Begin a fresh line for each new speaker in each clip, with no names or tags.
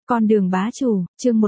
Con đường bá chủ, chương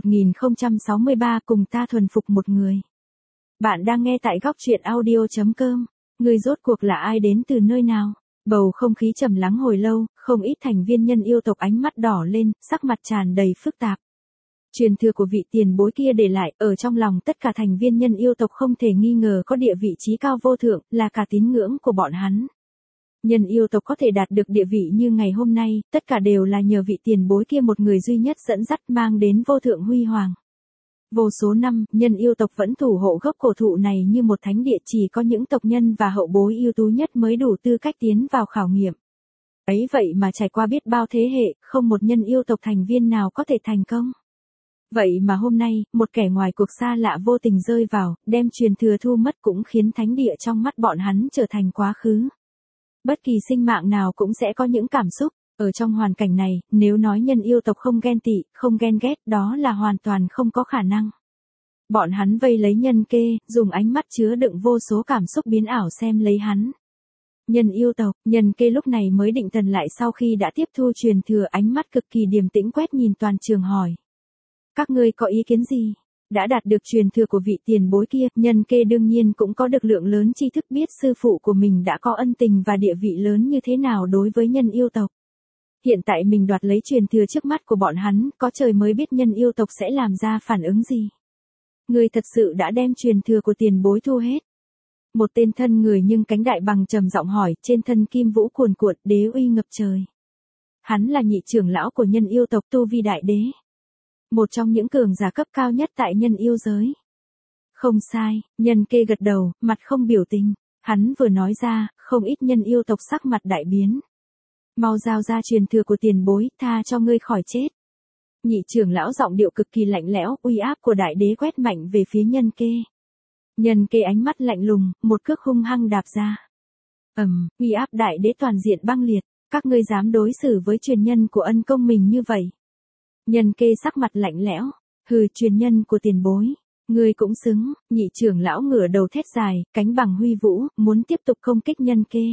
1063 cùng ta thuần phục một người. Bạn đang nghe tại góc truyện audio.com. Người rốt cuộc là ai đến từ nơi nào? Bầu không khí trầm lắng hồi lâu, không ít thành viên nhân yêu tộc ánh mắt đỏ lên, sắc mặt tràn đầy phức tạp. Truyền thừa của vị tiền bối kia để lại ở trong lòng tất cả thành viên nhân yêu tộc không thể nghi ngờ có địa vị trí cao vô thượng, là cả tín ngưỡng của bọn hắn. Nhân yêu tộc có thể đạt được địa vị như ngày hôm nay, tất cả đều là nhờ vị tiền bối kia một người duy nhất dẫn dắt mang đến vô thượng huy hoàng. Vô số năm, nhân yêu tộc vẫn thủ hộ gốc cổ thụ này như một thánh địa, chỉ có những tộc nhân và hậu bối ưu tú nhất mới đủ tư cách tiến vào khảo nghiệm. Ấy vậy mà trải qua biết bao thế hệ, không một nhân yêu tộc thành viên nào có thể thành công. Vậy mà hôm nay, một kẻ ngoài cuộc xa lạ vô tình rơi vào, đem truyền thừa thu mất cũng khiến thánh địa trong mắt bọn hắn trở thành quá khứ. Bất kỳ sinh mạng nào cũng sẽ có những cảm xúc, ở trong hoàn cảnh này, nếu nói nhân yêu tộc không ghen tị, không ghen ghét, đó là hoàn toàn không có khả năng. Bọn hắn vây lấy nhân kê, dùng ánh mắt chứa đựng vô số cảm xúc biến ảo xem lấy hắn. Nhân yêu tộc, nhân kê lúc này mới định thần lại sau khi đã tiếp thu truyền thừa, ánh mắt cực kỳ điềm tĩnh quét nhìn toàn trường hỏi. Các ngươi có ý kiến gì? Đã đạt được truyền thừa của vị tiền bối kia, nhân kê đương nhiên cũng có được lượng lớn tri thức, biết sư phụ của mình đã có ân tình và địa vị lớn như thế nào đối với nhân yêu tộc. Hiện tại mình đoạt lấy truyền thừa trước mắt của bọn hắn, có trời mới biết nhân yêu tộc sẽ làm ra phản ứng gì. Người thật sự đã đem truyền thừa của tiền bối thu hết. Một tên thân người nhưng cánh đại bằng trầm giọng hỏi, trên thân kim vũ cuồn cuộn, đế uy ngập trời. Hắn là nhị trưởng lão của nhân yêu tộc, tu vi đại đế. Một trong những cường giả cấp cao nhất tại nhân yêu giới. Không sai, nhân kê gật đầu, mặt không biểu tình. Hắn vừa nói ra, không ít nhân yêu tộc sắc mặt đại biến. Mau giao ra truyền thừa của tiền bối, tha cho ngươi khỏi chết. Nhị trưởng lão giọng điệu cực kỳ lạnh lẽo, uy áp của đại đế quét mạnh về phía nhân kê. Nhân kê ánh mắt lạnh lùng, một cước hung hăng đạp ra. Uy áp đại đế toàn diện băng liệt, các ngươi dám đối xử với truyền nhân của ân công mình như vậy. Nhân kê sắc mặt lạnh lẽo, hừ, truyền nhân của tiền bối, ngươi cũng xứng. Nhị trưởng lão ngửa đầu thét dài, cánh bằng huy vũ, muốn tiếp tục công kích nhân kê.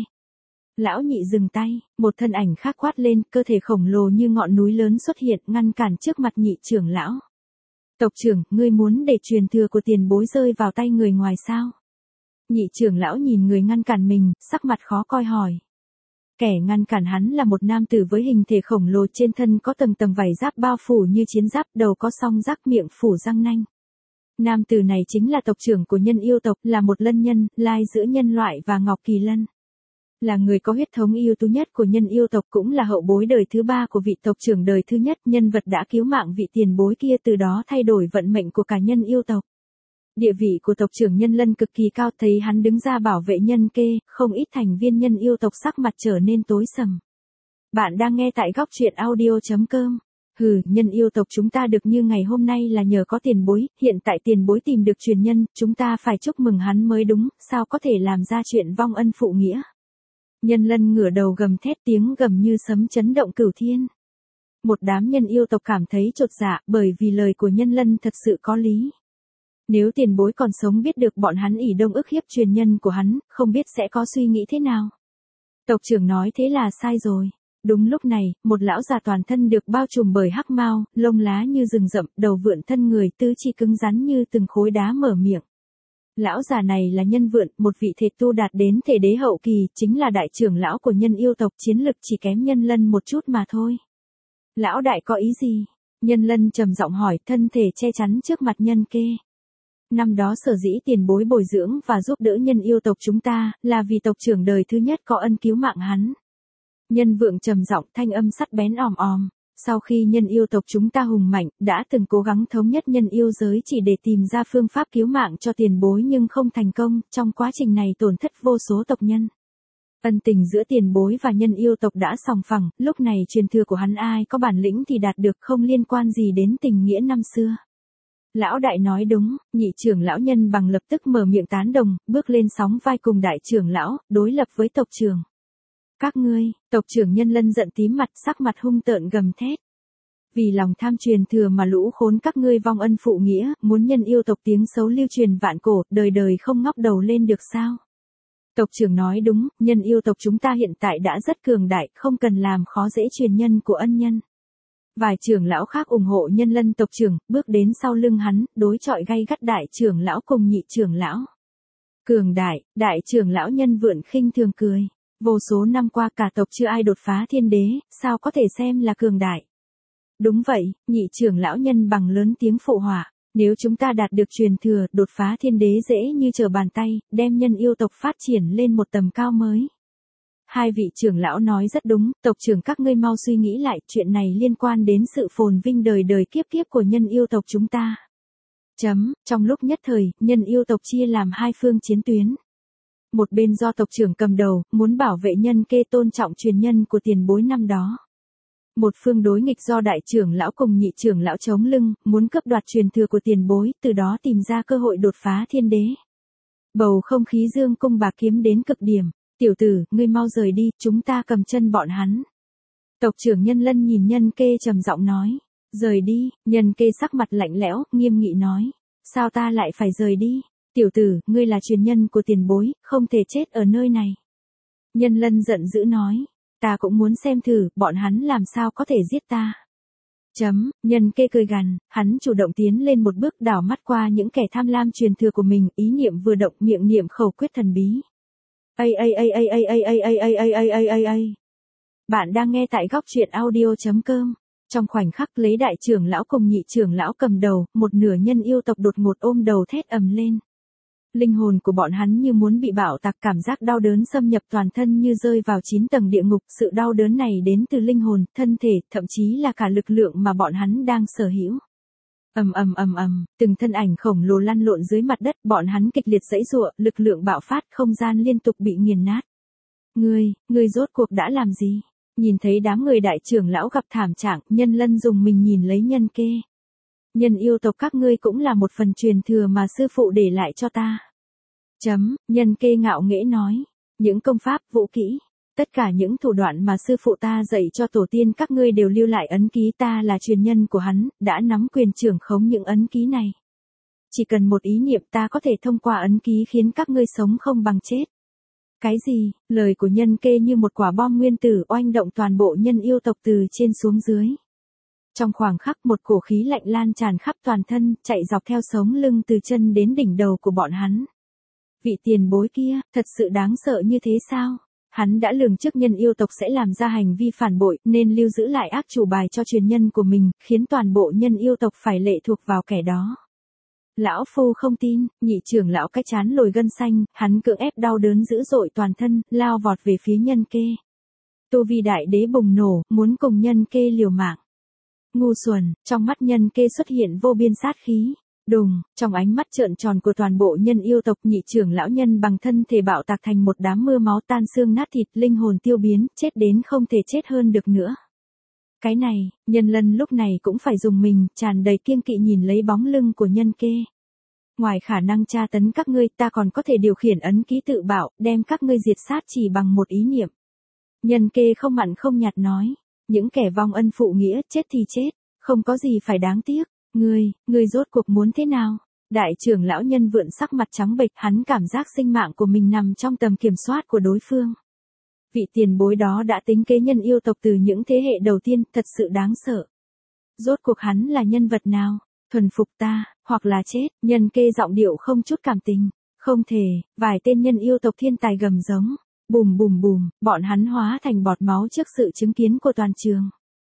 Lão nhị dừng tay, một thân ảnh khác quát lên, cơ thể khổng lồ như ngọn núi lớn xuất hiện, ngăn cản trước mặt nhị trưởng lão. Tộc trưởng, ngươi muốn để truyền thừa của tiền bối rơi vào tay người ngoài sao? Nhị trưởng lão nhìn người ngăn cản mình, sắc mặt khó coi hỏi. Kẻ ngăn cản hắn là một nam tử với hình thể khổng lồ, trên thân có tầng tầng vảy giáp bao phủ như chiến giáp, đầu có song giác, miệng phủ răng nanh. Nam tử này chính là tộc trưởng của nhân yêu tộc, là một lân nhân, lai giữa nhân loại và Ngọc Kỳ Lân. Là người có huyết thống ưu tú nhất của nhân yêu tộc, cũng là hậu bối đời thứ ba của vị tộc trưởng đời thứ nhất, nhân vật đã cứu mạng vị tiền bối kia, từ đó thay đổi vận mệnh của cả nhân yêu tộc. Địa vị của tộc trưởng nhân lân cực kỳ cao, thấy hắn đứng ra bảo vệ nhân kê, không ít thành viên nhân yêu tộc sắc mặt trở nên tối sầm. Bạn đang nghe tại góc truyện audio.com. Hừ, nhân yêu tộc chúng ta được như ngày hôm nay là nhờ có tiền bối, hiện tại tiền bối tìm được truyền nhân, chúng ta phải chúc mừng hắn mới đúng, sao có thể làm ra chuyện vong ân phụ nghĩa. Nhân lân ngửa đầu gầm thét, tiếng gầm như sấm chấn động cửu thiên. Một đám nhân yêu tộc cảm thấy chột dạ, bởi vì lời của nhân lân thật sự có lý. Nếu tiền bối còn sống biết được bọn hắn ỷ đông ức hiếp truyền nhân của hắn, không biết sẽ có suy nghĩ thế nào. Tộc trưởng nói thế là sai rồi. Đúng lúc này, một lão già toàn thân được bao trùm bởi hắc mao, lông lá như rừng rậm, đầu vượn thân người, tứ chi cứng rắn như từng khối đá mở miệng. Lão già này là nhân vượn, một vị thể tu đạt đến thể đế hậu kỳ, chính là đại trưởng lão của nhân yêu tộc, chiến lực chỉ kém nhân lân một chút mà thôi. Lão đại có ý gì? Nhân lân trầm giọng hỏi, thân thể che chắn trước mặt nhân kê. Năm đó sở dĩ tiền bối bồi dưỡng và giúp đỡ nhân yêu tộc chúng ta, là vì tộc trưởng đời thứ nhất có ân cứu mạng hắn. Nhân vượng trầm giọng, thanh âm sắt bén òm òm. Sau khi nhân yêu tộc chúng ta hùng mạnh, đã từng cố gắng thống nhất nhân yêu giới chỉ để tìm ra phương pháp cứu mạng cho tiền bối nhưng không thành công, trong quá trình này tổn thất vô số tộc nhân. Ân tình giữa tiền bối và nhân yêu tộc đã sòng phẳng, lúc này truyền thừa của hắn ai có bản lĩnh thì đạt được, không liên quan gì đến tình nghĩa năm xưa. Lão đại nói đúng, nhị trưởng lão nhân bằng lập tức mở miệng tán đồng, bước lên sóng vai cùng đại trưởng lão, đối lập với tộc trưởng. Các ngươi, tộc trưởng nhân lân giận tím mặt, sắc mặt hung tợn gầm thét. Vì lòng tham truyền thừa mà lũ khốn các ngươi vong ân phụ nghĩa, muốn nhân yêu tộc tiếng xấu lưu truyền vạn cổ, đời đời không ngóc đầu lên được sao? Tộc trưởng nói đúng, nhân yêu tộc chúng ta hiện tại đã rất cường đại, không cần làm khó dễ truyền nhân của ân nhân. Vài trưởng lão khác ủng hộ Nhân Lân tộc trưởng, bước đến sau lưng hắn, đối chọi gay gắt đại trưởng lão cùng nhị trưởng lão. Cường đại trưởng lão Nhân Vượn khinh thường cười. Vô số năm qua cả tộc chưa ai đột phá thiên đế, sao có thể xem là cường đại. Đúng vậy, nhị trưởng lão Nhân Bằng lớn tiếng phụ họa. Nếu chúng ta đạt được truyền thừa, đột phá thiên đế dễ như trở bàn tay, đem nhân yêu tộc phát triển lên một tầm cao mới. Hai vị trưởng lão nói rất đúng, tộc trưởng các ngươi mau suy nghĩ lại, chuyện này liên quan đến sự phồn vinh đời đời kiếp kiếp của nhân yêu tộc chúng ta. Trong lúc nhất thời, nhân yêu tộc chia làm hai phương chiến tuyến. Một bên do tộc trưởng cầm đầu, muốn bảo vệ Nhân Kê tôn trọng truyền nhân của tiền bối năm đó. Một phương đối nghịch do đại trưởng lão cùng nhị trưởng lão chống lưng, muốn cướp đoạt truyền thừa của tiền bối, từ đó tìm ra cơ hội đột phá thiên đế. Bầu không khí dương cung bạc kiếm đến cực điểm. Tiểu tử, ngươi mau rời đi, chúng ta cầm chân bọn hắn. Tộc trưởng Nhân Lân nhìn Nhân Kê trầm giọng nói. Rời đi, Nhân Kê sắc mặt lạnh lẽo, nghiêm nghị nói. Sao ta lại phải rời đi? Tiểu tử, ngươi là truyền nhân của tiền bối, không thể chết ở nơi này. Nhân Lân giận dữ nói. Ta cũng muốn xem thử, bọn hắn làm sao có thể giết ta. Nhân Kê cười gằn, hắn chủ động tiến lên một bước đảo mắt qua những kẻ tham lam truyền thừa của mình, ý niệm vừa động miệng niệm khẩu quyết thần bí. Bạn đang nghe tại góc truyện audio.com. Trong khoảnh khắc lấy đại trưởng lão cùng nhị trưởng lão cầm đầu, một nửa nhân yêu tộc đột ngột ôm đầu thét ầm lên. Linh hồn của bọn hắn như muốn bị bạo tạc, cảm giác đau đớn xâm nhập toàn thân như rơi vào 9 tầng địa ngục, sự đau đớn này đến từ linh hồn, thân thể, thậm chí là cả lực lượng mà bọn hắn đang sở hữu. Từng thân ảnh khổng lồ lăn lộn dưới mặt đất, bọn hắn kịch liệt giãy giụa, lực lượng bạo phát, không gian liên tục bị nghiền nát. Ngươi rốt cuộc đã làm gì? Nhìn thấy đám người đại trưởng lão gặp thảm trạng, Nhân Lân dùng mình nhìn lấy Nhân Kê. Nhân yêu tộc các ngươi cũng là một phần truyền thừa mà sư phụ để lại cho ta. Nhân Kê ngạo nghễ nói. Những công pháp, vũ kỹ, tất cả những thủ đoạn mà sư phụ ta dạy cho tổ tiên các ngươi đều lưu lại ấn ký, ta là truyền nhân của hắn, đã nắm quyền trưởng khống những ấn ký này. Chỉ cần một ý niệm ta có thể thông qua ấn ký khiến các ngươi sống không bằng chết. Cái gì? Lời của Nhân Kê như một quả bom nguyên tử oanh động toàn bộ nhân yêu tộc từ trên xuống dưới. Trong khoảng khắc một cổ khí lạnh lan tràn khắp toàn thân, chạy dọc theo sống lưng từ chân đến đỉnh đầu của bọn hắn. Vị tiền bối kia, thật sự đáng sợ như thế sao? Hắn đã lường trước nhân yêu tộc sẽ làm ra hành vi phản bội, nên lưu giữ lại ác chủ bài cho truyền nhân của mình, khiến toàn bộ nhân yêu tộc phải lệ thuộc vào kẻ đó. Lão phu không tin, nhị trưởng lão cái chán lồi gân xanh, hắn cưỡng ép đau đớn dữ dội toàn thân, lao vọt về phía Nhân Kê. Tu vi đại đế bùng nổ, muốn cùng Nhân Kê liều mạng. Ngu xuẩn, trong mắt Nhân Kê xuất hiện vô biên sát khí. Đùng, trong ánh mắt trợn tròn của toàn bộ nhân yêu tộc, nhị trưởng lão Nhân Bằng thân thể bạo tạc thành một đám mưa máu tan xương nát thịt, linh hồn tiêu biến, chết đến không thể chết hơn được nữa. Cái này, Nhân Lân lúc này cũng phải dùng mình, tràn đầy kiêng kỵ nhìn lấy bóng lưng của Nhân Kê. Ngoài khả năng tra tấn các ngươi, ta còn có thể điều khiển ấn ký tự bảo, đem các ngươi diệt sát chỉ bằng một ý niệm. Nhân Kê không mặn không nhạt nói, những kẻ vong ân phụ nghĩa, chết thì chết, không có gì phải đáng tiếc. Ngươi rốt cuộc muốn thế nào? Đại trưởng lão Nhân Vượn sắc mặt trắng bệch, hắn cảm giác sinh mạng của mình nằm trong tầm kiểm soát của đối phương. Vị tiền bối đó đã tính kế nhân yêu tộc từ những thế hệ đầu tiên, thật sự đáng sợ. Rốt cuộc hắn là nhân vật nào? Thuần phục ta, hoặc là chết? Nhân Kê giọng điệu không chút cảm tình. Không thể, vài tên nhân yêu tộc thiên tài gầm giống. Bùm bùm bùm, bọn hắn hóa thành bọt máu trước sự chứng kiến của toàn trường.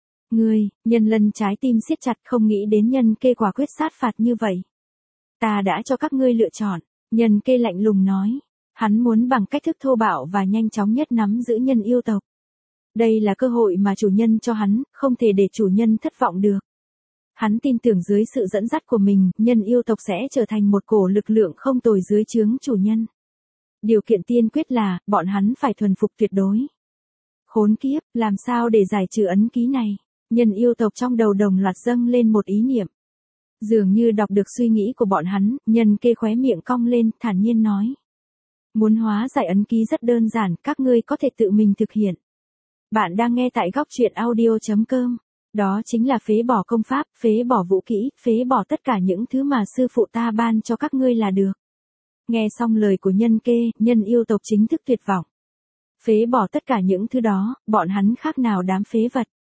Nhân Lân trái tim siết chặt, không nghĩ đến Nhân Kê quả quyết sát phạt như vậy. Ta đã cho các ngươi lựa chọn, Nhân Kê lạnh lùng nói. Hắn muốn bằng cách thức thô bạo và nhanh chóng nhất nắm giữ nhân yêu tộc. Đây là cơ hội mà chủ nhân cho hắn, không thể để chủ nhân thất vọng được. Hắn tin tưởng dưới sự dẫn dắt của mình, nhân yêu tộc sẽ trở thành một cổ lực lượng không tồi dưới trướng chủ nhân. Điều kiện tiên quyết là, bọn hắn phải thuần phục tuyệt đối. Khốn kiếp, làm sao để giải trừ ấn ký này? Nhân yêu tộc trong đầu đồng loạt dâng lên một ý niệm. Dường như đọc được suy nghĩ của bọn hắn, Nhân Kê khóe miệng cong lên, thản nhiên nói. Muốn hóa giải ấn ký rất đơn giản, các ngươi có thể tự mình thực hiện. Bạn đang nghe tại góc truyện audio.com. Đó chính là phế bỏ công pháp, phế bỏ vũ kỹ, phế bỏ tất cả những thứ mà sư phụ ta ban cho các ngươi là được. Nghe xong lời của Nhân Kê, nhân yêu tộc chính thức tuyệt vọng. Phế bỏ tất cả những thứ đó, bọn hắn khác nào đám phế vật.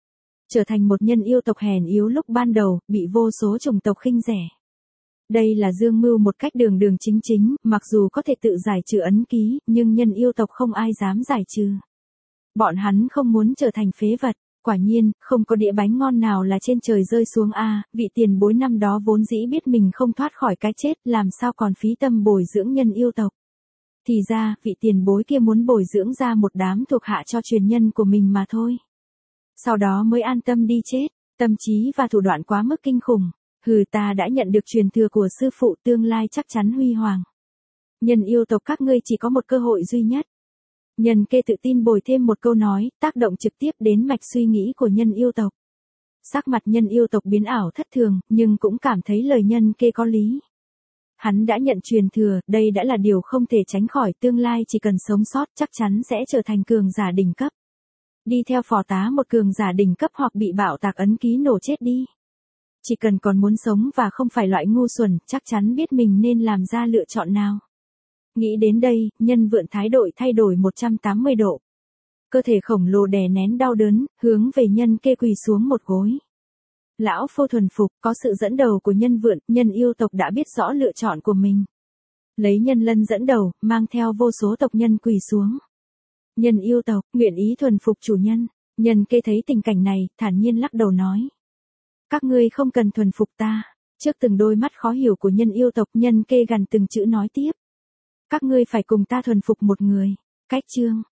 trở thành một nhân yêu tộc hèn yếu lúc ban đầu, bị vô số chủng tộc khinh rẻ. Đây là dương mưu một cách đường đường chính chính, mặc dù có thể tự giải trừ ấn ký, nhưng nhân yêu tộc không ai dám giải trừ. Bọn hắn không muốn trở thành phế vật. Quả nhiên, không có đĩa bánh ngon nào là trên trời rơi xuống a, vị tiền bối năm đó vốn dĩ biết mình không thoát khỏi cái chết, làm sao còn phí tâm bồi dưỡng nhân yêu tộc. Thì ra, vị tiền bối kia muốn bồi dưỡng ra một đám thuộc hạ cho truyền nhân của mình mà thôi. Sau đó mới an tâm đi chết, tâm trí và thủ đoạn quá mức kinh khủng. Ta đã nhận được truyền thừa của sư phụ, tương lai chắc chắn huy hoàng. Nhân yêu tộc các ngươi chỉ có một cơ hội duy nhất. Nhân kê tự tin bồi thêm một câu nói, tác động trực tiếp đến mạch suy nghĩ của nhân yêu tộc. Sắc mặt nhân yêu tộc biến ảo thất thường, nhưng cũng cảm thấy lời nhân kê có lý. Hắn đã nhận truyền thừa, đây đã là điều không thể tránh khỏi, tương lai chỉ cần sống sót chắc chắn sẽ trở thành cường giả đỉnh cấp. Đi theo phò tá một cường giả đỉnh cấp hoặc bị bạo tạc ấn ký nổ chết đi. Chỉ cần còn muốn sống và không phải loại ngu xuẩn, chắc chắn biết mình nên làm ra lựa chọn nào. Nghĩ đến đây, nhân vượn thái độ thay đổi 180 độ. Cơ thể khổng lồ đè nén đau đớn, hướng về nhân kê quỳ xuống một gối. Lão Phu thuần phục, có sự dẫn đầu của nhân vượn, nhân yêu tộc đã biết rõ lựa chọn của mình. Lấy nhân lân dẫn đầu, mang theo vô số tộc nhân quỳ xuống. Nhân yêu tộc, nguyện ý thuần phục chủ nhân. Nhân kê thấy tình cảnh này, thản nhiên lắc đầu nói. Các ngươi không cần thuần phục ta. Trước từng đôi mắt khó hiểu của nhân yêu tộc, nhân kê gằn từng chữ nói tiếp. Các ngươi phải cùng ta thuần phục một người. Cách chương